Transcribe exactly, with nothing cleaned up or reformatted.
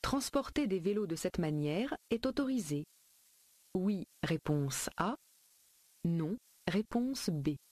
transporter des vélos de cette manière est autorisé. Oui, réponse A. Non, réponse B.